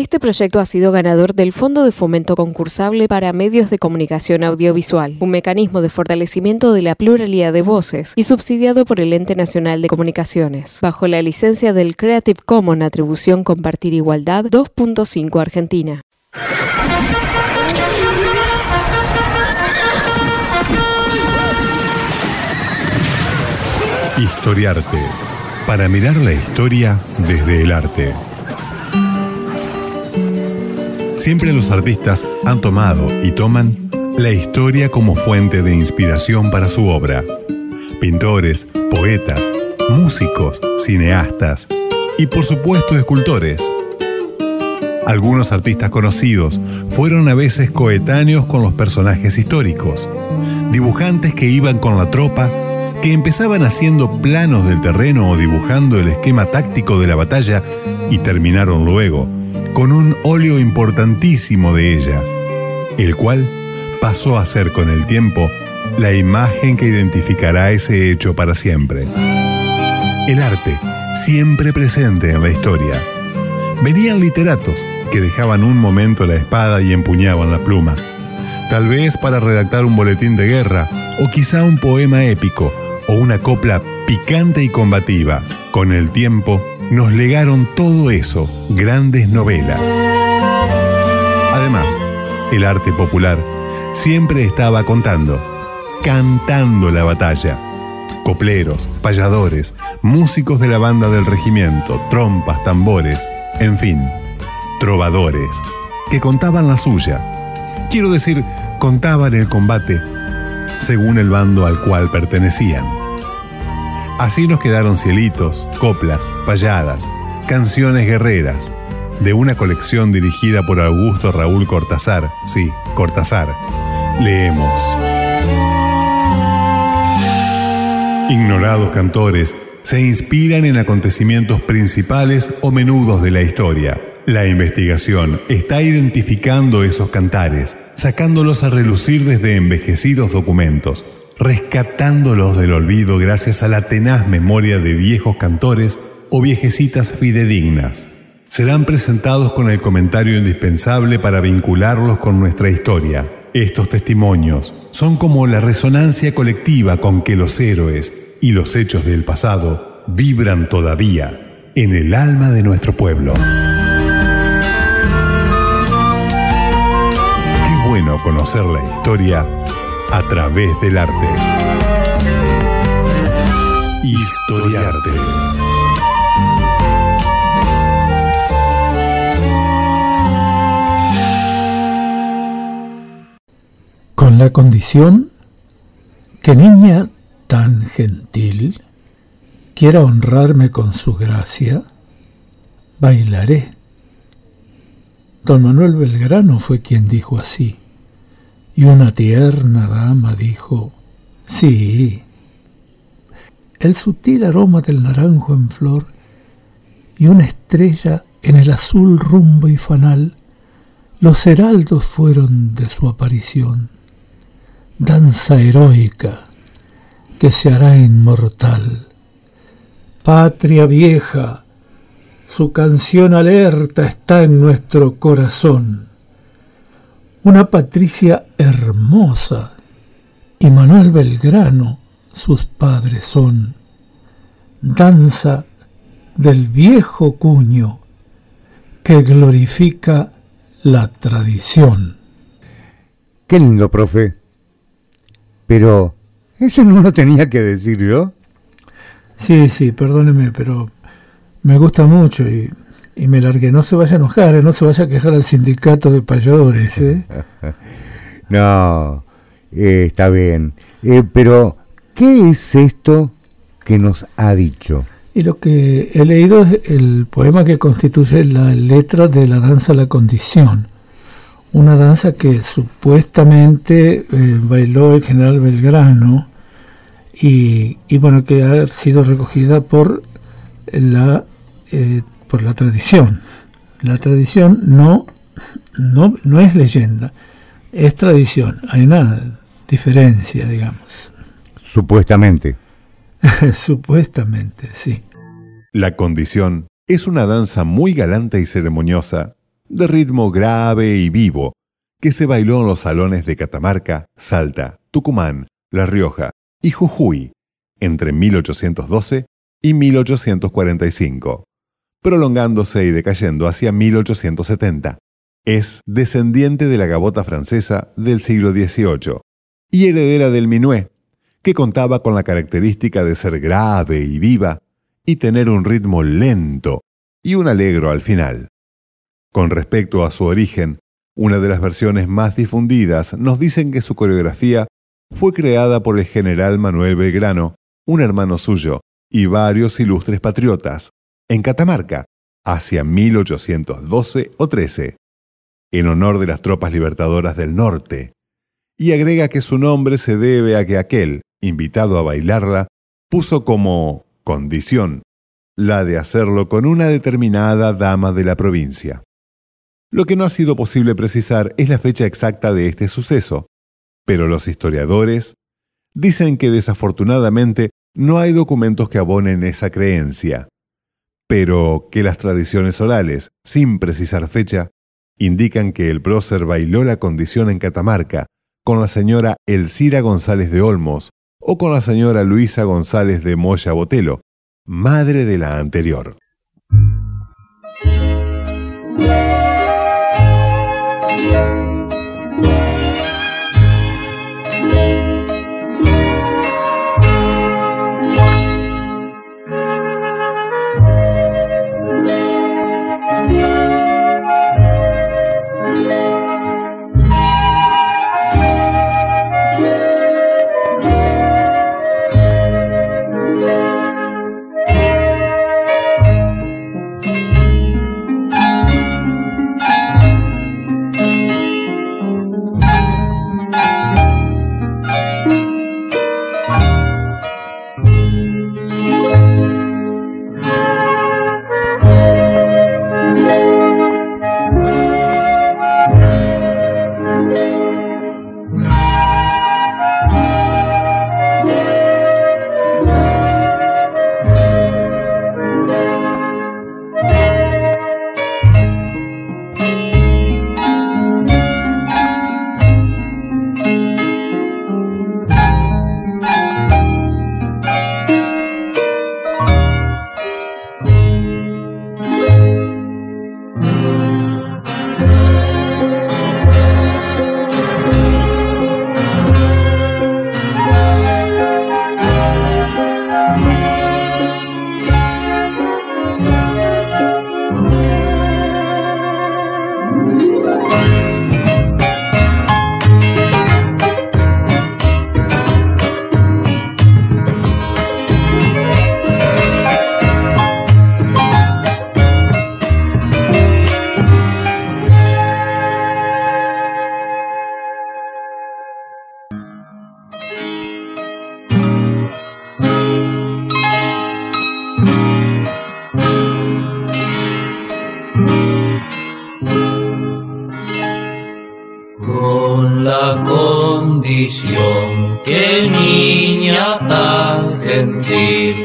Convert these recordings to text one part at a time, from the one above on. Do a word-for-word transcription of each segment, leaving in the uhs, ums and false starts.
Este proyecto ha sido ganador del Fondo de Fomento Concursable para Medios de Comunicación Audiovisual, un mecanismo de fortalecimiento de la pluralidad de voces y subsidiado por el Ente Nacional de Comunicaciones, bajo la licencia del Creative Commons Atribución Compartir Igualdad dos punto cinco Argentina. Historiarte, para mirar la historia desde el arte. Siempre los artistas han tomado y toman la historia como fuente de inspiración para su obra. Pintores, poetas, músicos, cineastas y por supuesto escultores. Algunos artistas conocidos fueron a veces coetáneos con los personajes históricos, dibujantes que iban con la tropa, que empezaban haciendo planos del terreno o dibujando el esquema táctico de la batalla y terminaron luego con un óleo importantísimo de ella, el cual pasó a ser con el tiempo la imagen que identificará ese hecho para siempre. El arte, siempre presente en la historia. Venían literatos que dejaban un momento la espada y empuñaban la pluma, tal vez para redactar un boletín de guerra o quizá un poema épico o una copla picante y combativa. Con el tiempo nos legaron todo eso, grandes novelas. Además, el arte popular siempre estaba contando, cantando la batalla. Copleros, payadores, músicos de la banda del regimiento, trompas, tambores, en fin, trovadores, que contaban la suya. Quiero decir, contaban el combate según el bando al cual pertenecían. Así nos quedaron cielitos, coplas, payadas, canciones guerreras, de una colección dirigida por Augusto Raúl Cortázar. Sí, Cortázar. Leemos. Ignorados cantores se inspiran en acontecimientos principales o menudos de la historia. La investigación está identificando esos cantares, sacándolos a relucir desde envejecidos documentos, rescatándolos del olvido gracias a la tenaz memoria de viejos cantores o viejecitas fidedignas. Serán presentados con el comentario indispensable para vincularlos con nuestra historia. Estos testimonios son como la resonancia colectiva con que los héroes y los hechos del pasado vibran todavía en el alma de nuestro pueblo. Qué bueno conocer la historia a través del arte. Historiarte. Con la condición que niña tan gentil quiera honrarme con su gracia, bailaré. Don Manuel Belgrano fue quien dijo así, y una tierna dama dijo, sí. El sutil aroma del naranjo en flor y una estrella en el azul rumbo y fanal, los heraldos fueron de su aparición. Danza heroica que se hará inmortal. Patria vieja, su canción alerta está en nuestro corazón. Una Patricia hermosa y Manuel Belgrano sus padres son. Danza del viejo cuño que glorifica la tradición. Qué lindo, profe. Pero eso no lo tenía que decir yo. Sí, sí, perdóneme, pero me gusta mucho y, y me largué. No se vaya a enojar, ¿eh? No se vaya a quejar al sindicato de payadores, ¿eh? No, eh, está bien. Eh, pero, ¿qué es esto que nos ha dicho? Y lo que he leído es el poema que constituye la letra de la danza La Condición. Una danza que supuestamente eh, bailó el general Belgrano y, y bueno, que ha sido recogida por la eh, por la tradición. La tradición no, no, no es leyenda, es tradición. Hay una diferencia, digamos. Supuestamente. Supuestamente, sí. La Condición es una danza muy galante y ceremoniosa de ritmo grave y vivo, que se bailó en los salones de Catamarca, Salta, Tucumán, La Rioja y Jujuy entre mil ochocientos doce y mil ochocientos cuarenta y cinco, prolongándose y decayendo hacia mil ochocientos setenta. Es descendiente de la gavota francesa del siglo dieciocho y heredera del minué, que contaba con la característica de ser grave y viva y tener un ritmo lento y un alegro al final. Con respecto a su origen, una de las versiones más difundidas nos dicen que su coreografía fue creada por el general Manuel Belgrano, un hermano suyo, y varios ilustres patriotas, en Catamarca, hacia mil ochocientos doce o trece, en honor de las tropas libertadoras del norte, y agrega que su nombre se debe a que aquel, invitado a bailarla, puso como condición la de hacerlo con una determinada dama de la provincia. Lo que no ha sido posible precisar es la fecha exacta de este suceso, pero los historiadores dicen que desafortunadamente no hay documentos que abonen esa creencia, pero que las tradiciones orales, sin precisar fecha, indican que el prócer bailó la condición en Catamarca con la señora Elcira González de Olmos o con la señora Luisa González de Moya Botelo, madre de la anterior. Con la condición que niña tan gentil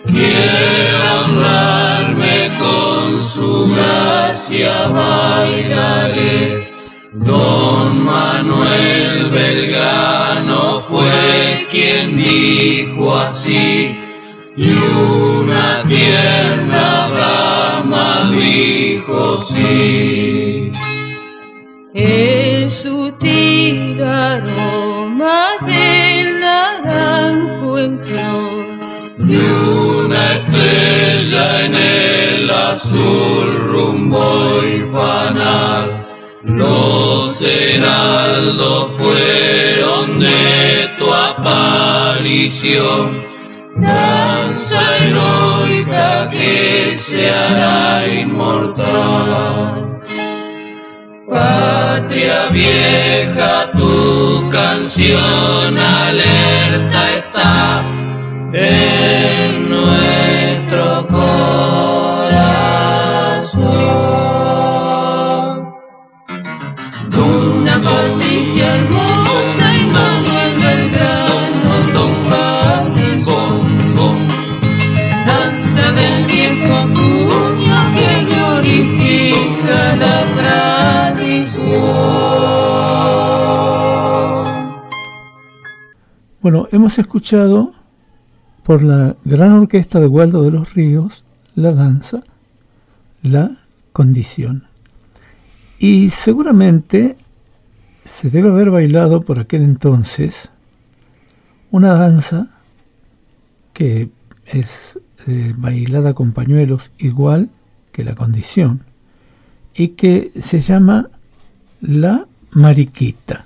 quiera honrarme con su gracia, bailaré. Don Manuel Belgrano fue quien dijo así, y una tierna dama dijo sí. Es sutil aroma del naranjo en flor, y una estrella en el azul rumbo y fanal. Los heraldos fueron de tu aparición, danza heroica que se hará inmortal. Patria vieja, tu canción alerta está en nuestro corazón. Una Patricia hermosa y Manuel Belgrano, danza del viejo puño que glorifica la tradición. Bueno, hemos escuchado por la gran orquesta de Waldo de los Ríos la danza La Condición. Y seguramente se debe haber bailado por aquel entonces una danza que es eh, bailada con pañuelos igual que La Condición y que se llama La Mariquita.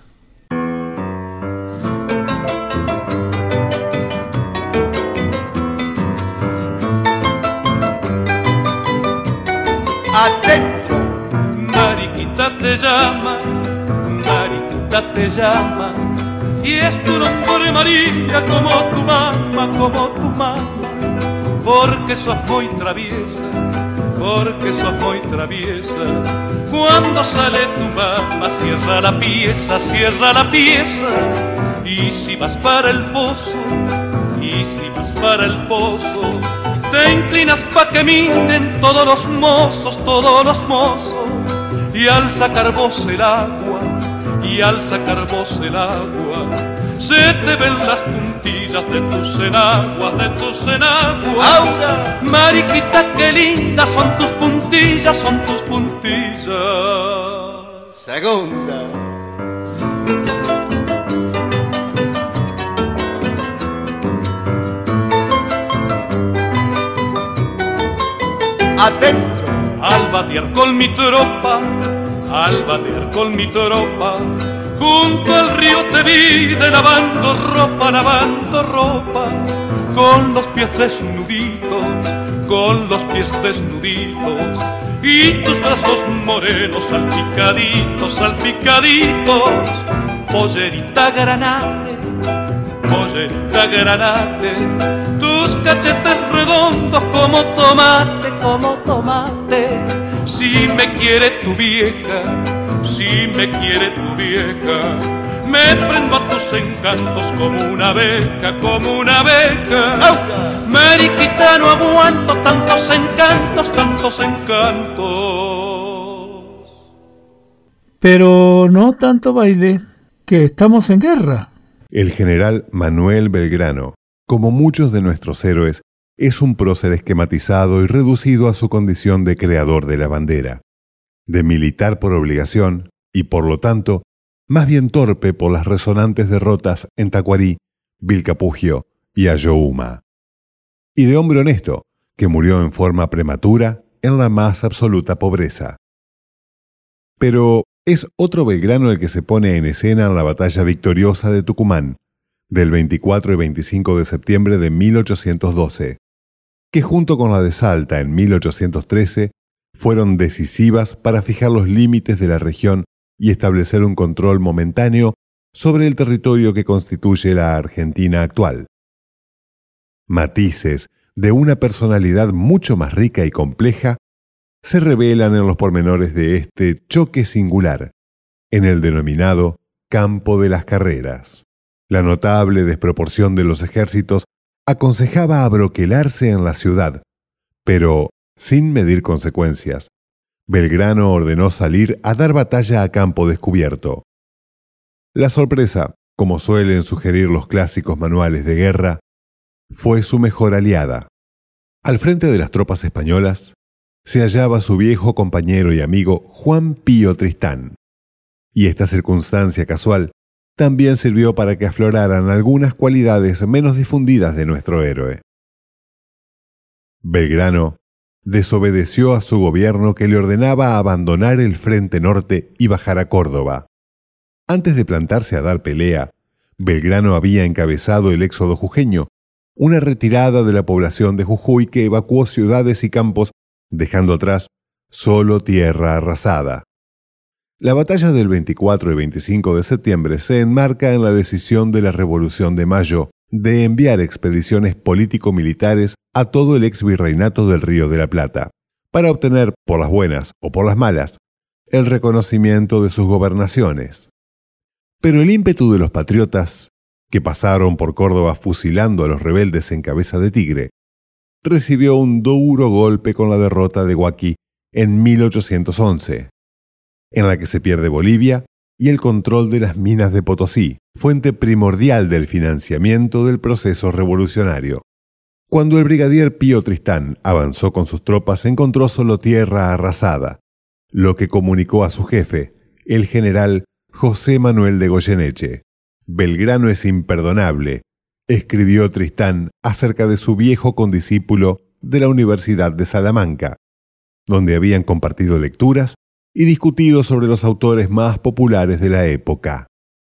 Adentro, mariquita te llama, mariquita te llama, y es tu nombre María como tu mamá, como tu mamá, porque sos muy traviesa, porque sos muy traviesa. Cuando sale tu mamá cierra la pieza, cierra la pieza, y si vas para el pozo, y si vas para el pozo, te inclinas pa' que miren todos los mozos, todos los mozos, y al sacar vos el agua, y al sacar vos el agua, se te ven las puntillas de tus enaguas, de tus enaguas. ¡Aura! Mariquita, qué lindas son tus puntillas, son tus puntillas. Segunda. Adentro, al batear con mi tropa, al batear con mi tropa, junto al río te vi de lavando ropa, lavando ropa, con los pies desnuditos, con los pies desnuditos, y tus brazos morenos salpicaditos, salpicaditos, pollerita granate, pollerita granate, tus cachetes redondos como tomate, como tomate. Si me quiere tu vieja, si me quiere tu vieja, me prendo a tus encantos como una abeja, como una abeja. Mariquita, no aguanto tantos encantos, tantos encantos. Pero no tanto baile, que estamos en guerra. El general Manuel Belgrano, como muchos de nuestros héroes, es un prócer esquematizado y reducido a su condición de creador de la bandera, de militar por obligación y, por lo tanto, más bien torpe por las resonantes derrotas en Tacuarí, Vilcapugio y Ayohuma. Y de hombre honesto, que murió en forma prematura en la más absoluta pobreza. Pero es otro Belgrano el que se pone en escena en la batalla victoriosa de Tucumán, del veinticuatro y veinticinco de septiembre de mil ochocientos doce, que junto con la de Salta en mil ochocientos trece fueron decisivas para fijar los límites de la región y establecer un control momentáneo sobre el territorio que constituye la Argentina actual. Matices de una personalidad mucho más rica y compleja se revelan en los pormenores de este choque singular, en el denominado Campo de las Carreras. La notable desproporción de los ejércitos aconsejaba abroquelarse en la ciudad, pero sin medir consecuencias. Belgrano ordenó salir a dar batalla a campo descubierto. La sorpresa, como suelen sugerir los clásicos manuales de guerra, fue su mejor aliada. Al frente de las tropas españolas se hallaba su viejo compañero y amigo Juan Pío Tristán, y esta circunstancia casual también sirvió para que afloraran algunas cualidades menos difundidas de nuestro héroe. Belgrano desobedeció a su gobierno que le ordenaba abandonar el frente norte y bajar a Córdoba. Antes de plantarse a dar pelea, Belgrano había encabezado el éxodo jujeño, una retirada de la población de Jujuy que evacuó ciudades y campos, dejando atrás solo tierra arrasada. La batalla del veinticuatro y veinticinco de septiembre se enmarca en la decisión de la Revolución de Mayo de enviar expediciones político-militares a todo el exvirreinato del Río de la Plata, para obtener, por las buenas o por las malas, el reconocimiento de sus gobernaciones. Pero el ímpetu de los patriotas, que pasaron por Córdoba fusilando a los rebeldes en cabeza de tigre, recibió un duro golpe con la derrota de Huaqui en mil ochocientos once, en la que se pierde Bolivia y el control de las minas de Potosí, fuente primordial del financiamiento del proceso revolucionario. Cuando el brigadier Pío Tristán avanzó con sus tropas, encontró solo tierra arrasada, lo que comunicó a su jefe, el general José Manuel de Goyeneche. Belgrano es imperdonable, escribió Tristán acerca de su viejo condiscípulo de la Universidad de Salamanca, donde habían compartido lecturas y discutido sobre los autores más populares de la época.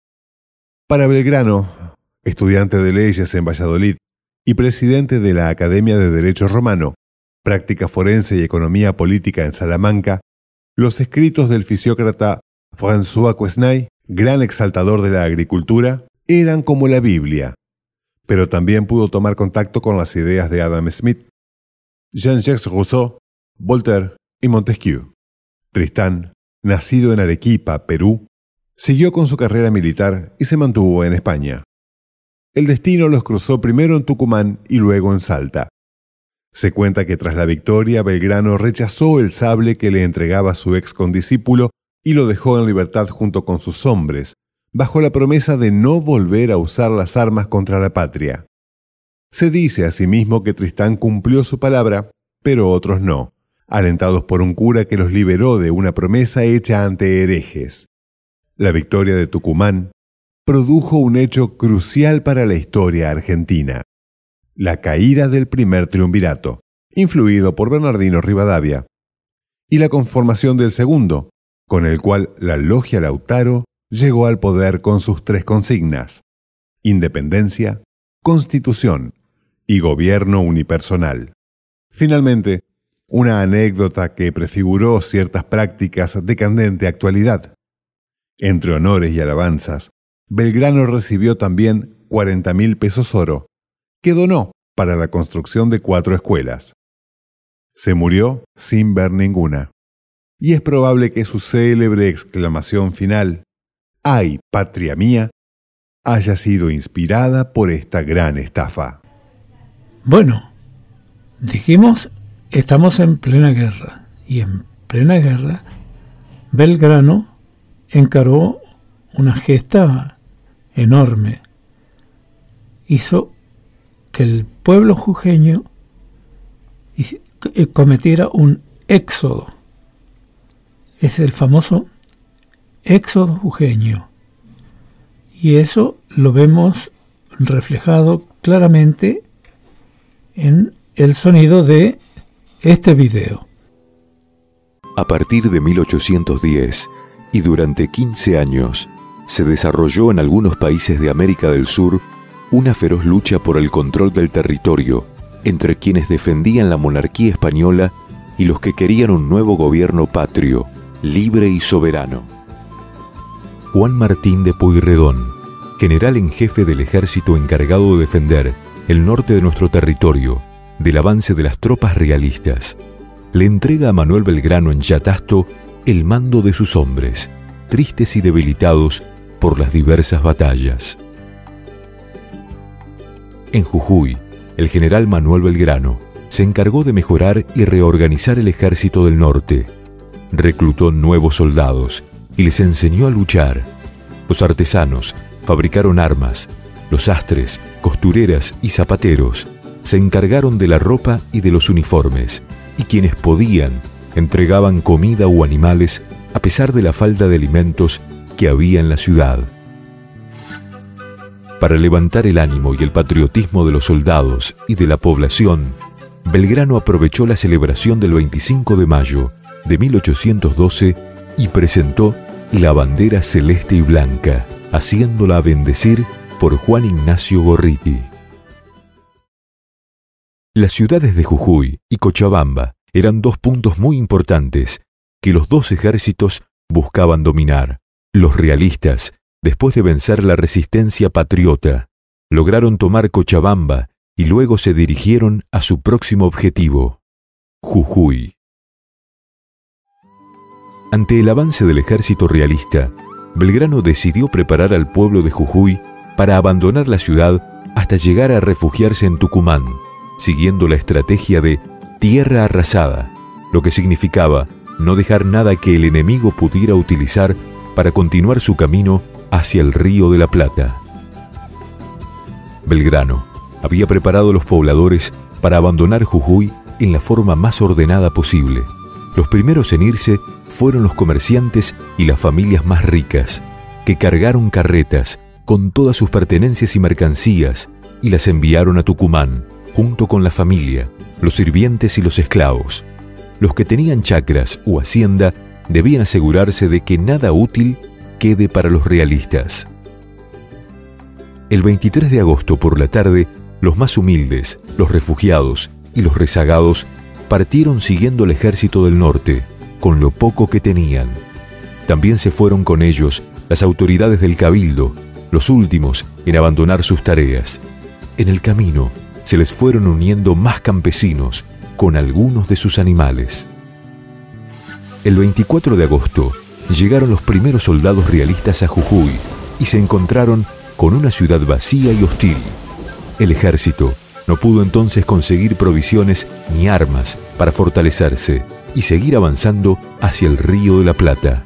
Para Belgrano, estudiante de leyes en Valladolid y presidente de la Academia de Derecho Romano, práctica forense y economía política en Salamanca, los escritos del fisiócrata François Quesnay, gran exaltador de la agricultura, eran como la Biblia, pero también pudo tomar contacto con las ideas de Adam Smith, Jean-Jacques Rousseau, Voltaire y Montesquieu. Tristán, nacido en Arequipa, Perú, siguió con su carrera militar y se mantuvo en España. El destino los cruzó primero en Tucumán y luego en Salta. Se cuenta que tras la victoria, Belgrano rechazó el sable que le entregaba su ex condiscípulo y lo dejó en libertad junto con sus hombres, bajo la promesa de no volver a usar las armas contra la patria. Se dice asimismo que Tristán cumplió su palabra, pero otros no, alentados por un cura que los liberó de una promesa hecha ante herejes. La victoria de Tucumán produjo un hecho crucial para la historia argentina: la caída del primer triunvirato, influido por Bernardino Rivadavia, y la conformación del segundo, con el cual la Logia Lautaro llegó al poder con sus tres consignas: independencia, constitución y gobierno unipersonal. Finalmente, una anécdota que prefiguró ciertas prácticas de candente actualidad. Entre honores y alabanzas, Belgrano recibió también cuarenta mil pesos oro, que donó para la construcción de cuatro escuelas. Se murió sin ver ninguna, y es probable que su célebre exclamación final, ¡ay, patria mía!, haya sido inspirada por esta gran estafa. Bueno, dijimos, estamos en plena guerra, y en plena guerra, Belgrano encaró una gesta enorme. Hizo que el pueblo jujeño cometiera un éxodo. Es el famoso éxodo jujeño. Y eso lo vemos reflejado claramente en el sonido de este video. A partir de mil ochocientos diez y durante quince años, se desarrolló en algunos países de América del Sur una feroz lucha por el control del territorio entre quienes defendían la monarquía española y los que querían un nuevo gobierno patrio, libre y soberano. Juan Martín de Pueyrredón, general en jefe del ejército encargado de defender el norte de nuestro territorio del avance de las tropas realistas, le entrega a Manuel Belgrano en Yatasto el mando de sus hombres, tristes y debilitados por las diversas batallas. En Jujuy, el general Manuel Belgrano se encargó de mejorar y reorganizar el ejército del norte. Reclutó nuevos soldados y les enseñó a luchar. Los artesanos fabricaron armas, los sastres, costureras y zapateros se encargaron de la ropa y de los uniformes, y quienes podían entregaban comida o animales a pesar de la falta de alimentos que había en la ciudad. Para levantar el ánimo y el patriotismo de los soldados y de la población, Belgrano aprovechó la celebración del veinticinco de mayo de mil ochocientos doce y presentó la bandera celeste y blanca, haciéndola bendecir por Juan Ignacio Gorriti. Las ciudades de Jujuy y Cochabamba eran dos puntos muy importantes que los dos ejércitos buscaban dominar. Los realistas, después de vencer la resistencia patriota, lograron tomar Cochabamba y luego se dirigieron a su próximo objetivo, Jujuy. Ante el avance del ejército realista, Belgrano decidió preparar al pueblo de Jujuy para abandonar la ciudad hasta llegar a refugiarse en Tucumán, siguiendo la estrategia de tierra arrasada, lo que significaba no dejar nada que el enemigo pudiera utilizar para continuar su camino hacia el Río de la Plata. Belgrano había preparado a los pobladores para abandonar Jujuy en la forma más ordenada posible. Los primeros en irse fueron los comerciantes y las familias más ricas, que cargaron carretas con todas sus pertenencias y mercancías y las enviaron a Tucumán, junto con la familia, los sirvientes y los esclavos. Los que tenían chacras o hacienda debían asegurarse de que nada útil quede para los realistas. El veintitrés de agosto por la tarde, los más humildes, los refugiados y los rezagados partieron siguiendo el ejército del norte, con lo poco que tenían. También se fueron con ellos las autoridades del cabildo, los últimos en abandonar sus tareas. En el camino se les fueron uniendo más campesinos con algunos de sus animales. El veinticuatro de agosto llegaron los primeros soldados realistas a Jujuy y se encontraron con una ciudad vacía y hostil. El ejército no pudo entonces conseguir provisiones ni armas para fortalecerse y seguir avanzando hacia el Río de la Plata.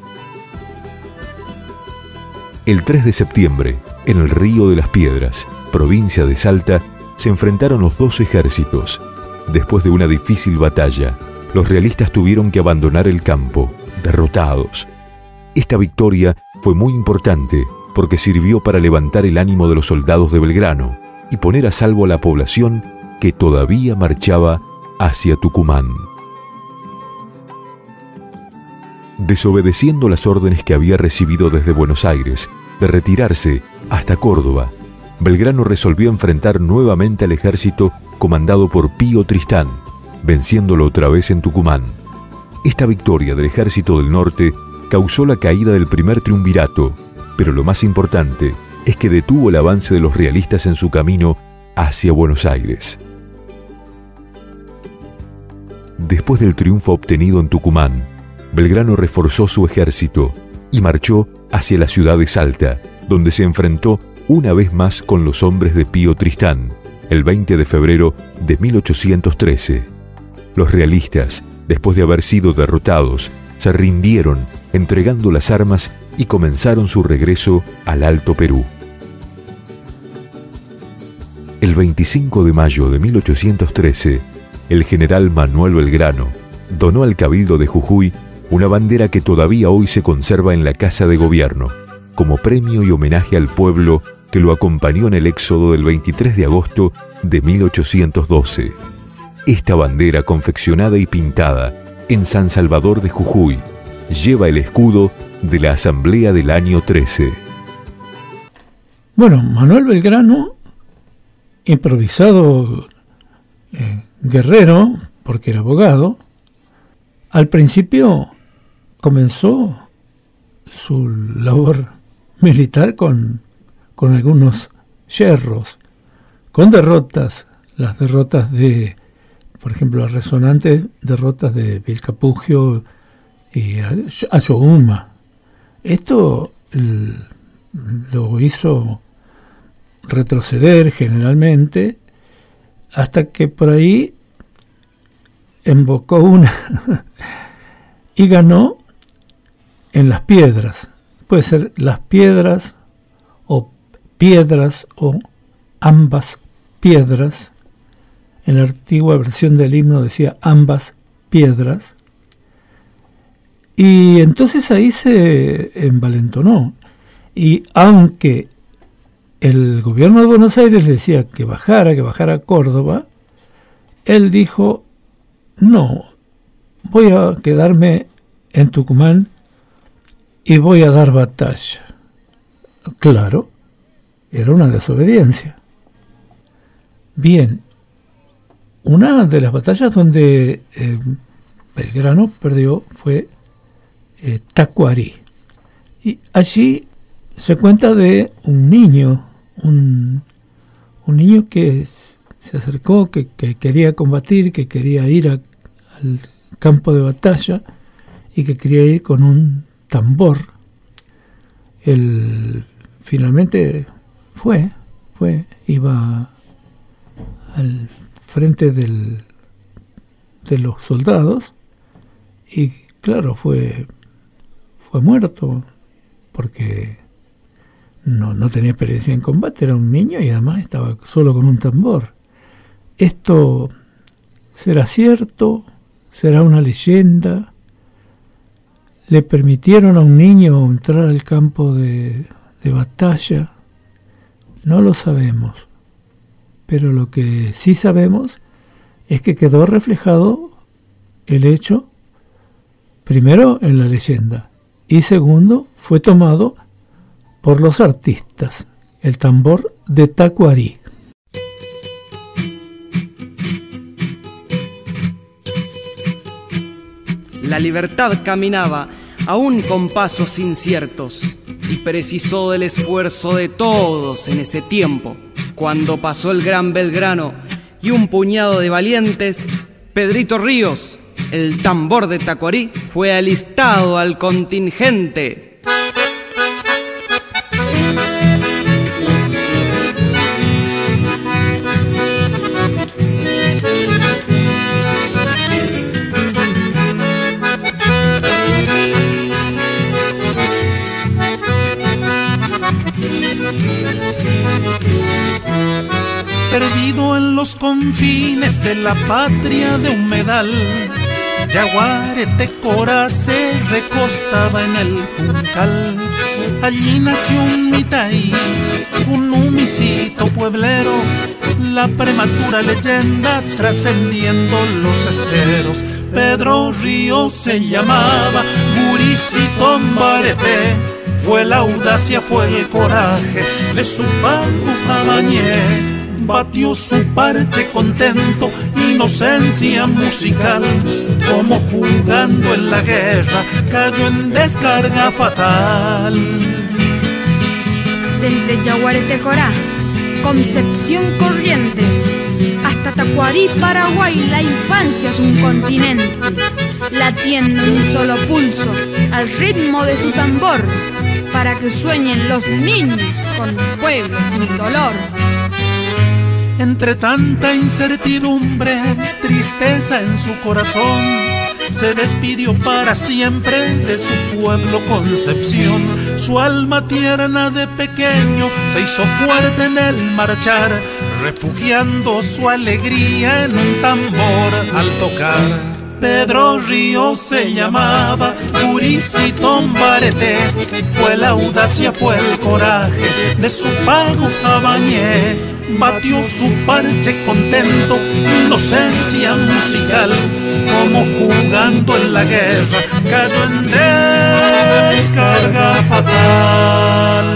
El tres de septiembre, en el Río de las Piedras, provincia de Salta, se enfrentaron los dos ejércitos. Después de una difícil batalla, los realistas tuvieron que abandonar el campo, derrotados. Esta victoria fue muy importante porque sirvió para levantar el ánimo de los soldados de Belgrano y poner a salvo a la población que todavía marchaba hacia Tucumán. Desobedeciendo las órdenes que había recibido desde Buenos Aires de retirarse hasta Córdoba, Belgrano resolvió enfrentar nuevamente al ejército comandado por Pío Tristán, venciéndolo otra vez en Tucumán. Esta victoria del ejército del norte causó la caída del primer triunvirato, pero lo más importante es que detuvo el avance de los realistas en su camino hacia Buenos Aires. Después del triunfo obtenido en Tucumán, Belgrano reforzó su ejército y marchó hacia la ciudad de Salta, donde se enfrentó una vez más con los hombres de Pío Tristán, el veinte de febrero de mil ochocientos trece. Los realistas, después de haber sido derrotados, se rindieron, entregando las armas y comenzaron su regreso al Alto Perú. El veinticinco de mayo de mil ochocientos trece, el general Manuel Belgrano donó al Cabildo de Jujuy una bandera que todavía hoy se conserva en la Casa de Gobierno, como premio y homenaje al pueblo que lo acompañó en el éxodo del veintitrés de agosto de mil ochocientos doce. Esta bandera, confeccionada y pintada en San Salvador de Jujuy, lleva el escudo de la Asamblea del año trece. Bueno, Manuel Belgrano, improvisado eh, guerrero, porque era abogado, al principio comenzó su labor militar con, con algunos yerros, con derrotas, las derrotas de, por ejemplo, las resonantes derrotas de Vilcapugio y Ayohuma. Esto el, lo hizo retroceder generalmente hasta que por ahí embocó una y ganó en Las Piedras. Puede ser Las Piedras o Piedras o ambas piedras. En la antigua versión del himno decía ambas piedras. Y entonces ahí se envalentonó. Y aunque el gobierno de Buenos Aires le decía que bajara, que bajara a Córdoba, él dijo, no, voy a quedarme en Tucumán y voy a dar batalla. Claro, era una desobediencia. Bien, una de las batallas donde eh, Belgrano perdió fue eh, Tacuarí. Y allí se cuenta de un niño, un, un niño que es, se acercó, que, que quería combatir, que quería ir a, al campo de batalla y que quería ir con un tambor. Él finalmente fue, fue, iba al frente del, de los soldados y claro, fue, fue muerto porque no, no tenía experiencia en combate, era un niño y además estaba solo con un tambor. ¿Esto será cierto? ¿Será una leyenda? ¿Le permitieron a un niño entrar al campo de, de batalla? No lo sabemos, pero lo que sí sabemos es que quedó reflejado el hecho, primero en la leyenda, y segundo, fue tomado por los artistas, el tambor de Tacuarí. La libertad caminaba, aún con pasos inciertos, y precisó del esfuerzo de todos en ese tiempo, cuando pasó el gran Belgrano y un puñado de valientes, Pedrito Ríos, el tambor de Tacuarí, fue alistado al contingente. Perdido en los confines de la patria de humedal, Yaguareté Corá se recostaba en el juncal. Allí nació un mitaí, un humicito pueblero, la prematura leyenda trascendiendo los esteros. Pedro Ríos se llamaba, Guricito Mbareté, fue la audacia, fue el coraje de su pago Abañé. Batió su parche contento, inocencia musical, como jugando en la guerra, cayó en descarga fatal. Desde Yaguareté Corá, Concepción Corrientes, hasta Tacuarí, Paraguay, la infancia es un continente, latiendo en un solo pulso, al ritmo de su tambor, para que sueñen los niños con un pueblo sin dolor. Entre tanta incertidumbre, tristeza en su corazón, se despidió para siempre de su pueblo Concepción. Su alma tierna de pequeño se hizo fuerte en el marchar, refugiando su alegría en un tambor al tocar. Pedro Ríos se llamaba, Guricito Mbareté, fue la audacia, fue el coraje de su pago Abañé. Batió su parche contento, inocencia musical, como jugando en la guerra, cayó en descarga fatal.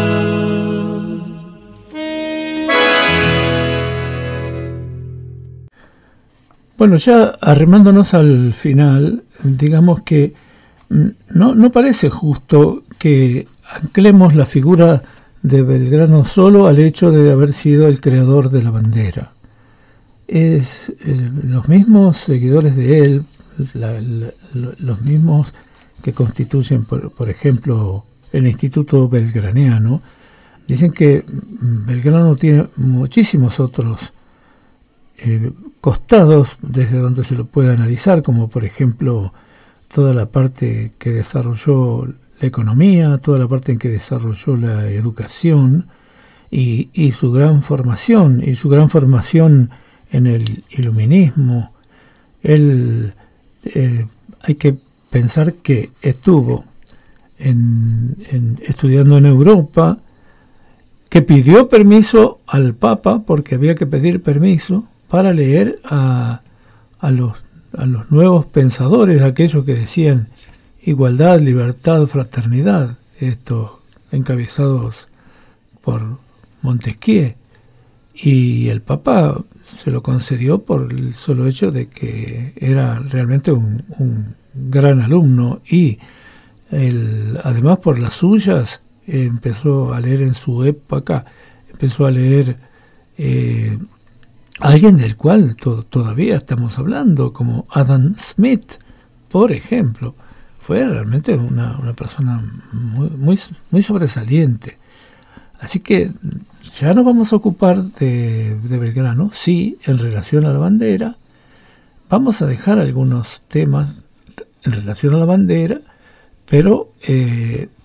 Bueno, ya arrimándonos al final, digamos que no, no parece justo que anclemos la figura de Belgrano solo al hecho de haber sido el creador de la bandera. Es eh, los mismos seguidores de él, la, la, los mismos que constituyen, por, por ejemplo, el Instituto Belgraniano, dicen que Belgrano tiene muchísimos otros eh, costados desde donde se lo puede analizar, como por ejemplo toda la parte que desarrolló la economía, toda la parte en que desarrolló la educación y, y su gran formación, y su gran formación en el iluminismo. Él, eh, hay que pensar que estuvo en, en, estudiando en Europa, que pidió permiso al Papa, porque había que pedir permiso para leer a, a, los, a los nuevos pensadores, aquellos que decían igualdad, libertad, fraternidad, estos encabezados por Montesquieu, y el Papa se lo concedió por el solo hecho de que era realmente un, un gran alumno, y el, además por las suyas empezó a leer en su época, empezó a leer eh, alguien del cual to- todavía estamos hablando, como Adam Smith, por ejemplo. Fue realmente una, una persona muy, muy, muy sobresaliente. Así que ya nos vamos a ocupar de, de Belgrano, sí, en relación a la bandera. Vamos a dejar algunos temas en relación a la bandera, pero eh,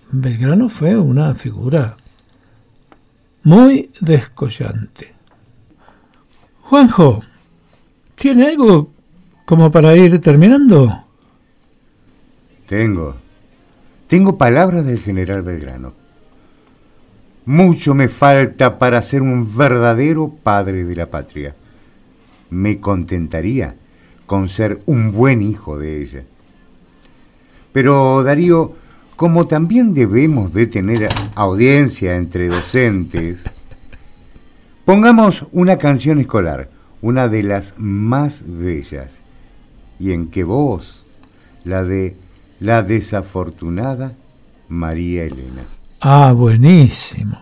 Belgrano fue una figura muy descollante. Juanjo, ¿tiene algo como para ir terminando? Tengo. Tengo palabras del general Belgrano. Mucho me falta para ser un verdadero padre de la patria. Me contentaría con ser un buen hijo de ella. Pero, Darío, como también debemos de tener audiencia entre docentes, pongamos una canción escolar, una de las más bellas, y en que voz, la de la desafortunada María Elena. Ah, buenísimo.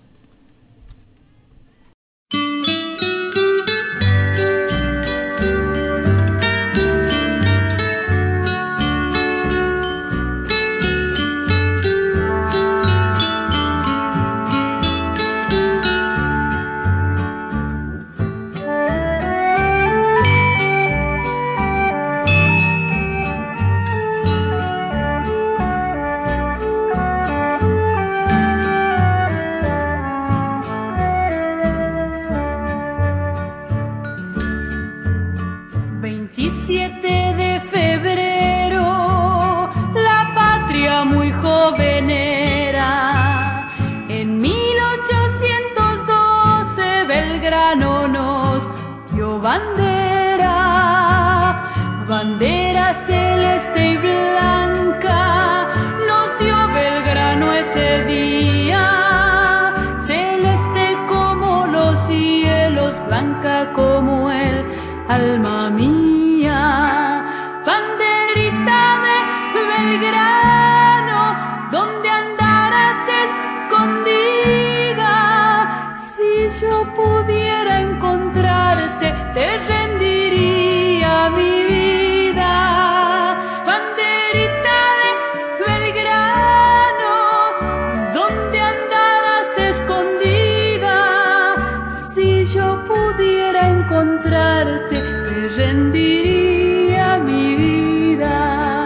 Alma mía, banderita de Belgrano, ¿dónde andarás escondida? Si yo pudiera encontrarte, te rendiría mi vida. Banderita de Belgrano, ¿dónde andarás escondida? Si yo pudiera encontrarte, rendiría mi vida.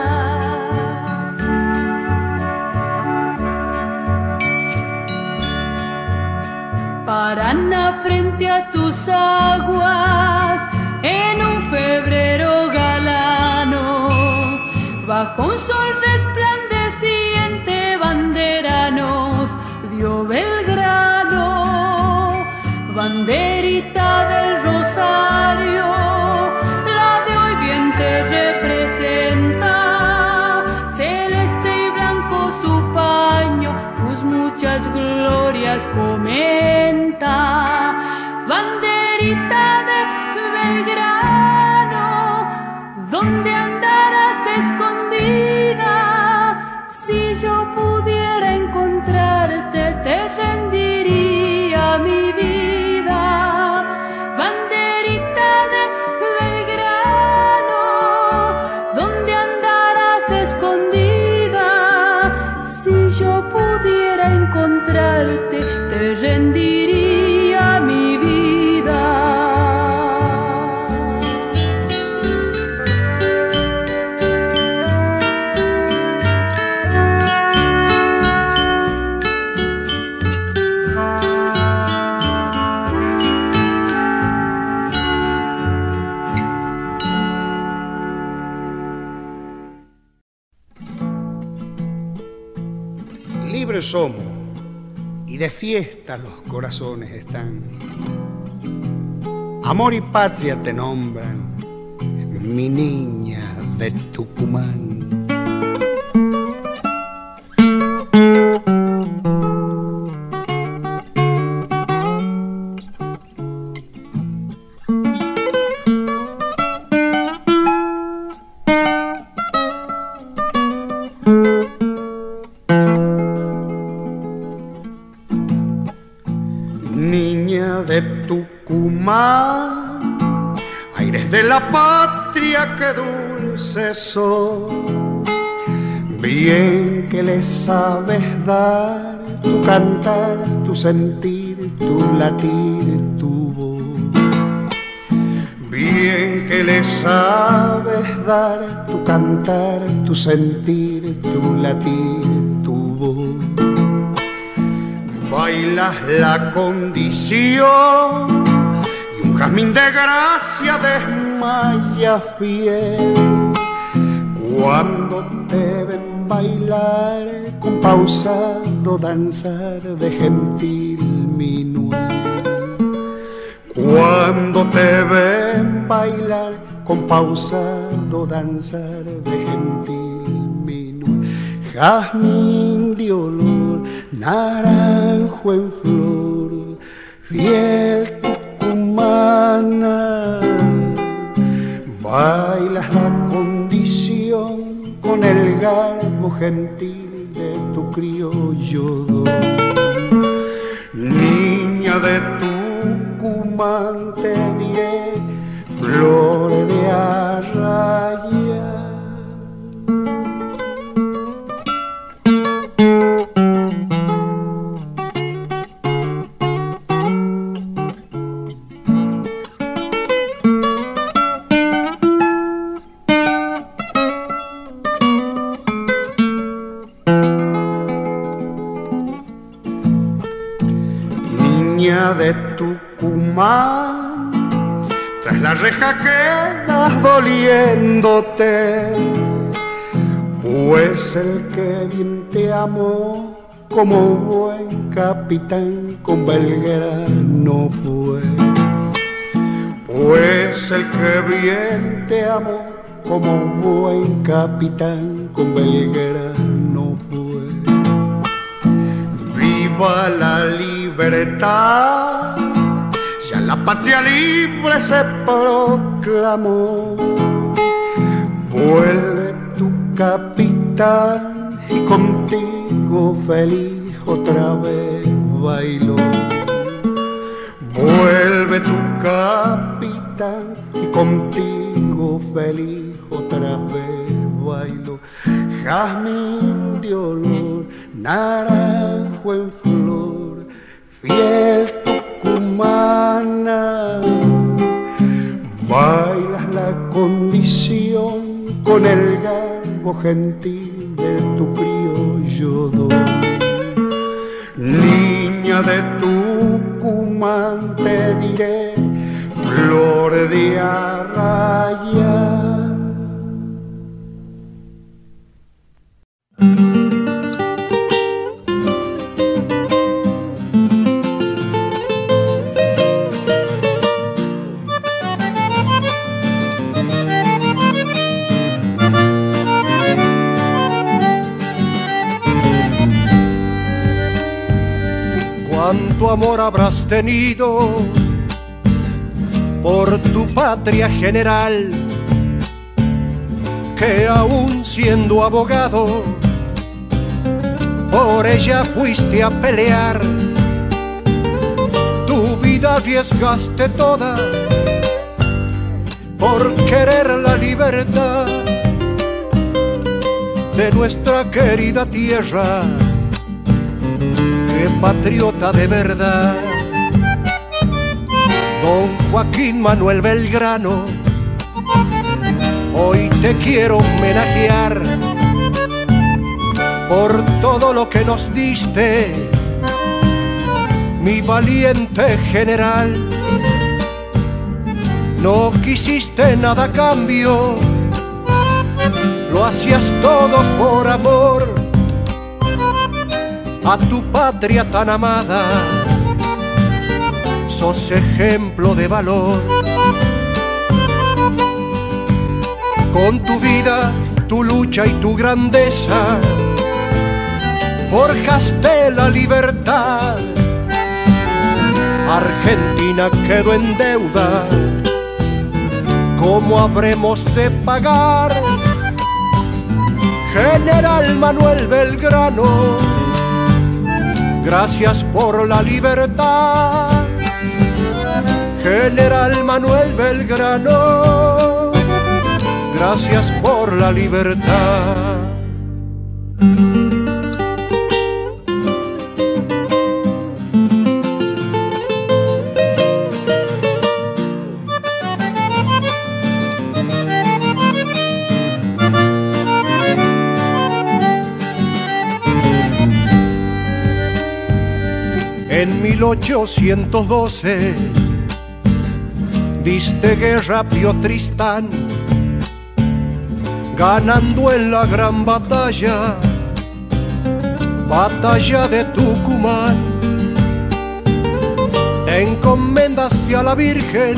Paraná frente a tus aguas, en un febrero galano, bajo un sol resplandeciente, bandera nos dio Belgrano. Banderita del Rosario, representa celeste y blanco su paño, tus muchas glorias comenta. Banderita de Belgrano, ¿dónde andarás escondida? Si yo pudiera encontrarte, te rendiría mi vida. Banderita de Belgrano, ¿dónde andarás escondida? Si yo pudiera encontrarte, te rendiría mi vida. Libres somos y de fiesta los corazones están. Amor y patria te nombran, mi niña de Tucumán. La patria que dulce son, bien que le sabes dar tu cantar, tu sentir, tu latir, tu voz. Bien que le sabes dar tu cantar, tu sentir, tu latir, tu voz. bailas la condición y un jazmín de gracia desmaya fiel. Cuando te ven bailar con pausado danzar de gentil minuet. Cuando te ven bailar con pausado danzar de gentil minuet. Jazmín de olor, naranjo en flor, fiel tucumana. Bailas la condición con el garbo gentil de tu criollo don. Niña de Tucumán te diré, flor de arraya. De Tucumán, tras la reja quedas doliéndote, pues el que bien te amó como buen capitán con Belgrano fue. Pues el que bien te amó como buen capitán con Belgrano fue. Viva la libertad, ya la patria libre se proclamó. Vuelve tu capitán y contigo feliz otra vez bailó. Vuelve tu capitán y contigo feliz otra vez bailó. Jazmín de olor, naranjo en flor, fiel tucumana. Bailas la condición con el garbo gentil de tu criollo don. Niña de Tucumán te diré, flor de arraya. Cuánto amor habrás tenido por tu patria general, que aún siendo abogado por ella fuiste a pelear. Tu vida arriesgaste toda por querer la libertad de nuestra querida tierra. Qué patriota de verdad, don Joaquín Manuel Belgrano, hoy te quiero homenajear por todo lo que nos diste, mi valiente general. No quisiste nada a cambio, lo hacías todo por amor a tu patria tan amada. Sos ejemplo de valor. Con tu vida, tu lucha y tu grandeza, forjaste la libertad. Argentina quedó en deuda, ¿cómo habremos de pagar? General Manuel Belgrano, gracias por la libertad. General Manuel Belgrano, gracias por la libertad. En mil ochocientos doce diste guerra a Pío Tristán, ganando en la gran batalla, batalla de Tucumán. Te encomendaste a la Virgen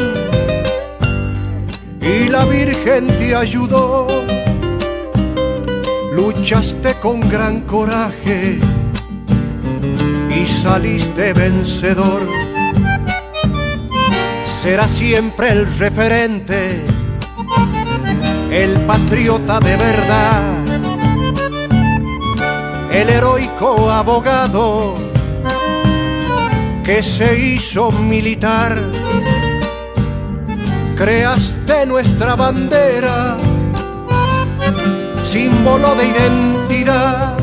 y la Virgen te ayudó. Luchaste con gran coraje y saliste vencedor. Será siempre el referente, el patriota de verdad, el heroico abogado que se hizo militar. Creaste nuestra bandera, símbolo de identidad,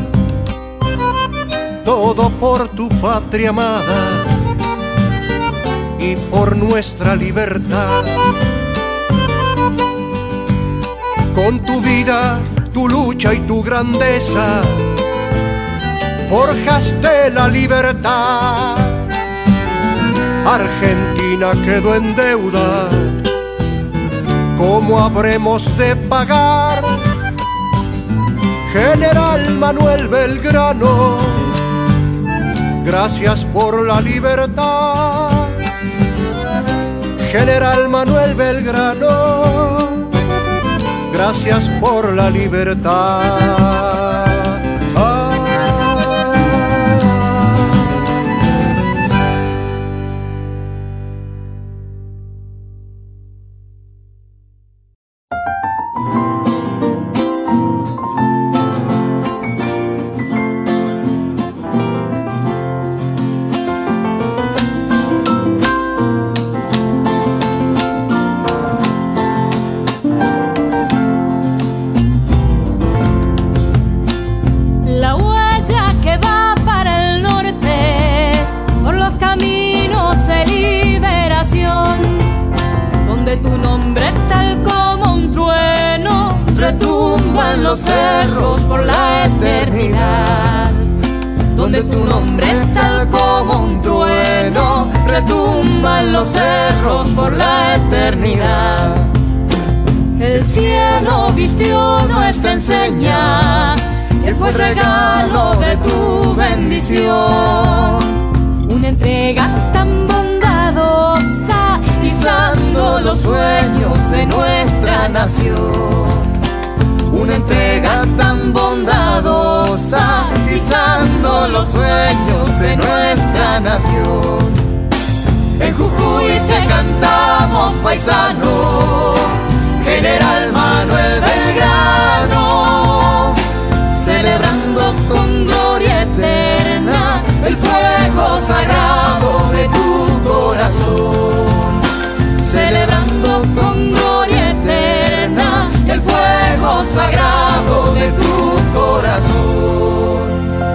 todo por tu patria amada y por nuestra libertad. Con tu vida, tu lucha y tu grandeza, forjaste la libertad. Argentina quedó en deuda, ¿cómo habremos de pagar? General Manuel Belgrano, gracias por la libertad. General Manuel Belgrano, gracias por la libertad. Los cerros por la eternidad, donde tu nombre tal como un trueno retumba en los cerros por la eternidad. El cielo vistió nuestra enseña, que fue el regalo de tu bendición, una entrega tan bondadosa, izando los sueños de nuestra nación. Una entrega tan bondadosa, izando los sueños de nuestra nación. En Jujuy te cantamos, paisano, General Manuel Belgrano, celebrando con gloria eterna el fuego sagrado de tu corazón. Celebrando con gloria eterna el fuego sagrado de tu corazón.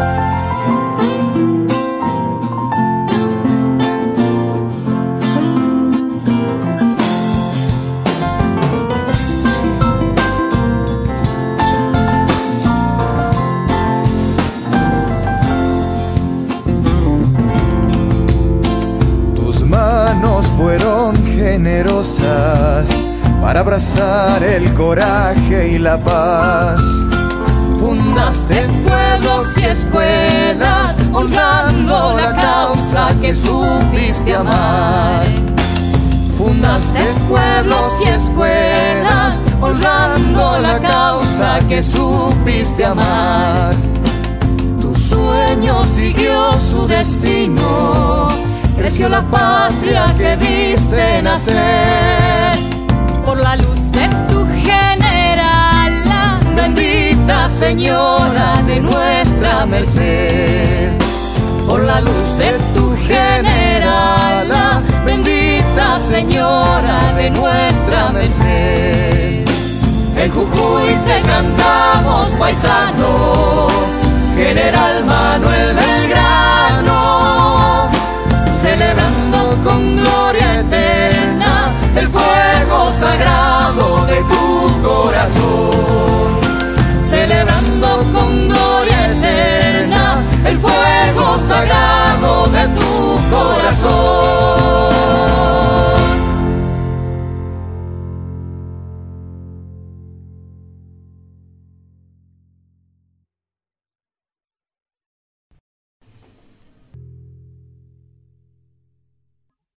Tus manos fueron generosas para abrazar el coraje y la paz. Fundaste pueblos y escuelas, honrando la causa que supiste amar. Fundaste pueblos y escuelas, honrando la causa que supiste amar. Tu sueño siguió su destino, creció la patria que viste nacer. Por la luz de tu generala, bendita Señora de nuestra merced. Por la luz de tu generala, bendita Señora de nuestra merced. En Jujuy te cantamos, paisano, General Manuel Belgrano, celebrando con gloria eterna el fuego sagrado de tu corazón. Celebrando con gloria eterna el fuego sagrado sagrado de tu corazón.